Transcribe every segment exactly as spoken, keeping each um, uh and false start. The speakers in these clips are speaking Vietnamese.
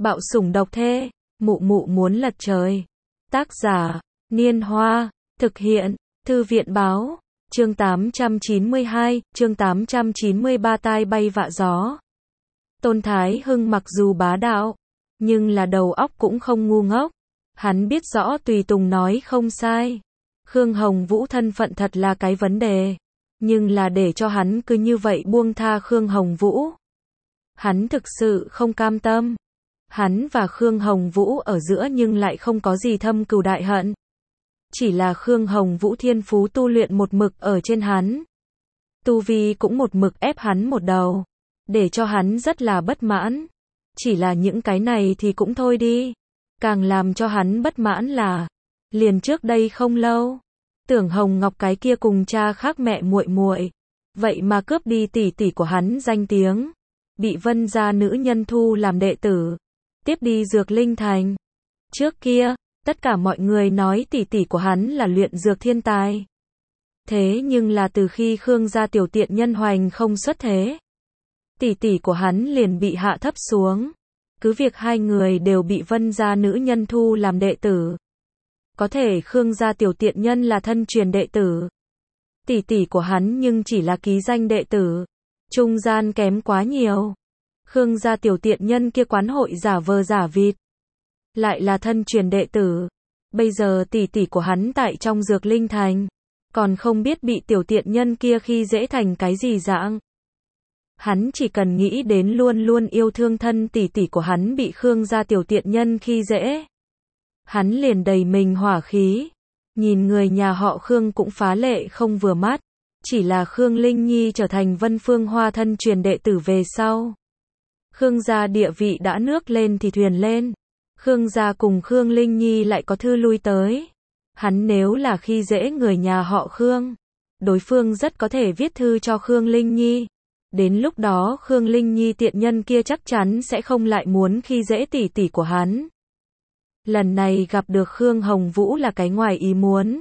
Bạo sủng độc thê, mụ mụ muốn lật trời. Tác giả, Niên Hoa, thực hiện, Thư viện Báo, chương tám trăm chín mươi hai, chương tám trăm chín mươi ba tai bay vạ gió. Tôn Thái Hưng mặc dù bá đạo, nhưng là đầu óc cũng không ngu ngốc. Hắn biết rõ Tùy Tùng nói không sai. Khương Hồng Vũ thân phận thật là cái vấn đề. Nhưng là để cho hắn cứ như vậy buông tha Khương Hồng Vũ. Hắn thực sự không cam tâm. Hắn và Khương Hồng Vũ ở giữa nhưng lại không có gì thâm cừu đại hận. Chỉ là Khương Hồng Vũ thiên phú tu luyện một mực ở trên hắn. Tu vi cũng một mực ép hắn một đầu. Để cho hắn rất là bất mãn. Chỉ là những cái này thì cũng thôi đi. Càng làm cho hắn bất mãn là, liền trước đây không lâu, Tưởng Hồng Ngọc cái kia cùng cha khác mẹ muội muội, vậy mà cướp đi tỷ tỷ của hắn danh tiếng, bị Vân gia nữ nhân thu làm đệ tử, tiếp đi Dược Linh Thành. Trước kia, tất cả mọi người nói tỷ tỷ của hắn là luyện dược thiên tài. Thế nhưng là từ khi Khương gia tiểu tiện nhân hoành không xuất thế, tỷ tỷ của hắn liền bị hạ thấp xuống. Cứ việc hai người đều bị Vân gia nữ nhân thu làm đệ tử. Có thể Khương gia tiểu tiện nhân là thân truyền đệ tử. Tỷ tỷ của hắn nhưng chỉ là ký danh đệ tử. Trung gian kém quá nhiều. Khương gia tiểu tiện nhân kia quán hội giả vờ giả vịt. Lại là thân truyền đệ tử. Bây giờ tỷ tỷ của hắn tại trong Dược Linh Thành. Còn không biết bị tiểu tiện nhân kia khi dễ thành cái gì dạng. Hắn chỉ cần nghĩ đến luôn luôn yêu thương thân tỷ tỷ của hắn bị Khương gia tiểu tiện nhân khi dễ. Hắn liền đầy mình hỏa khí. Nhìn người nhà họ Khương cũng phá lệ không vừa mắt. Chỉ là Khương Linh Nhi trở thành Vân Phương Hoa thân truyền đệ tử về sau. Khương gia địa vị đã nước lên thì thuyền lên. Khương gia cùng Khương Linh Nhi lại có thư lui tới. Hắn nếu là khi dễ người nhà họ Khương, đối phương rất có thể viết thư cho Khương Linh Nhi. Đến lúc đó Khương Linh Nhi tiện nhân kia chắc chắn sẽ không lại muốn khi dễ tỷ tỷ của hắn. Lần này gặp được Khương Hồng Vũ là cái ngoài ý muốn.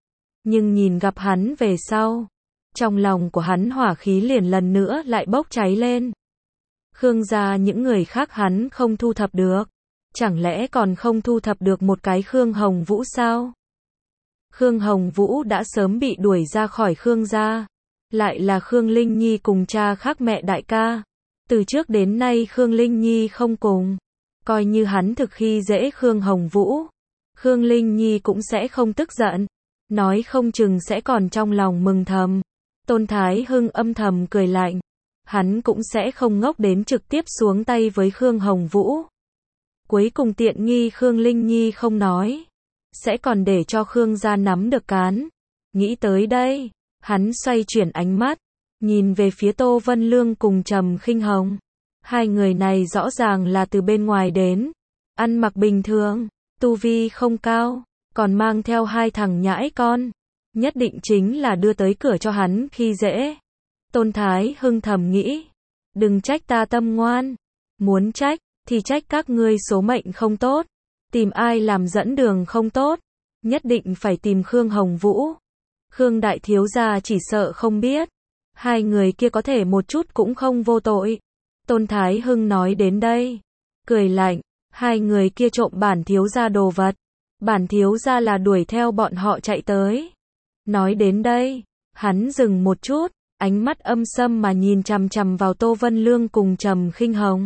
Nhưng nhìn gặp hắn về sau, trong lòng của hắn hỏa khí liền lần nữa lại bốc cháy lên. Khương gia những người khác hắn không thu thập được. Chẳng lẽ còn không thu thập được một cái Khương Hồng Vũ sao? Khương Hồng Vũ đã sớm bị đuổi ra khỏi Khương gia. Lại là Khương Linh Nhi cùng cha khác mẹ đại ca. Từ trước đến nay Khương Linh Nhi không cùng. Coi như hắn thực khi dễ Khương Hồng Vũ. Khương Linh Nhi cũng sẽ không tức giận. Nói không chừng sẽ còn trong lòng mừng thầm. Tôn Thái Hưng âm thầm cười lạnh. Hắn cũng sẽ không ngốc đến trực tiếp xuống tay với Khương Hồng Vũ. Cuối cùng tiện nghi Khương Linh Nhi không nói. Sẽ còn để cho Khương gia nắm được cán. Nghĩ tới đây. Hắn xoay chuyển ánh mắt, nhìn về phía Tô Vân Lương cùng Trầm Khinh Hồng. Hai người này rõ ràng là từ bên ngoài đến, ăn mặc bình thường, tu vi không cao, còn mang theo hai thằng nhãi con, nhất định chính là đưa tới cửa cho hắn khi dễ. Tôn Thái Hưng thầm nghĩ, đừng trách ta tâm ngoan, muốn trách thì trách các ngươi số mệnh không tốt, tìm ai làm dẫn đường không tốt, nhất định phải tìm Khương Hồng Vũ. Khương đại thiếu gia chỉ sợ không biết. Hai người kia có thể một chút cũng không vô tội. Tôn Thái Hưng nói đến đây. Cười lạnh. Hai người kia trộm bản thiếu gia đồ vật. Bản thiếu gia là đuổi theo bọn họ chạy tới. Nói đến đây. Hắn dừng một chút. Ánh mắt âm sâm mà nhìn chằm chằm vào Tô Vân Lương cùng Trầm Khinh Hồng.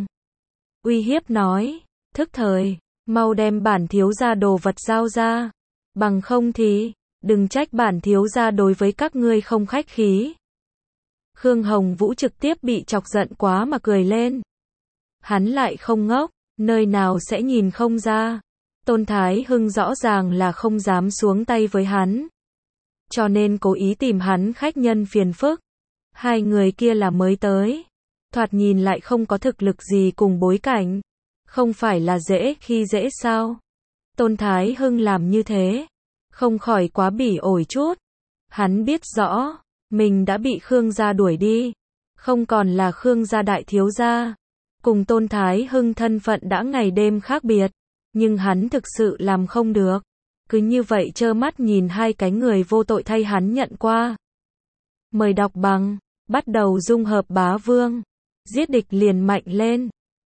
Uy hiếp nói. Thức thời. Mau đem bản thiếu gia đồ vật giao ra. Bằng không thì. Đừng trách bản thiếu gia đối với các ngươi không khách khí. Khương Hồng Vũ trực tiếp bị chọc giận quá mà cười lên. Hắn lại không ngốc, nơi nào sẽ nhìn không ra. Tôn Thái Hưng rõ ràng là không dám xuống tay với hắn. Cho nên cố ý tìm hắn khách nhân phiền phức. Hai người kia là mới tới. Thoạt nhìn lại không có thực lực gì cùng bối cảnh. Không phải là dễ khi dễ sao? Tôn Thái Hưng làm như thế. Không khỏi quá bỉ ổi chút. Hắn biết rõ, mình đã bị Khương gia đuổi đi. Không còn là Khương gia đại thiếu gia. Cùng Tôn Thái Hưng thân phận đã ngày đêm khác biệt. Nhưng hắn thực sự làm không được. Cứ như vậy trơ mắt nhìn hai cái người vô tội thay hắn nhận qua. Mời đọc bằng, bắt đầu dung hợp bá vương. Giết địch liền mạnh lên.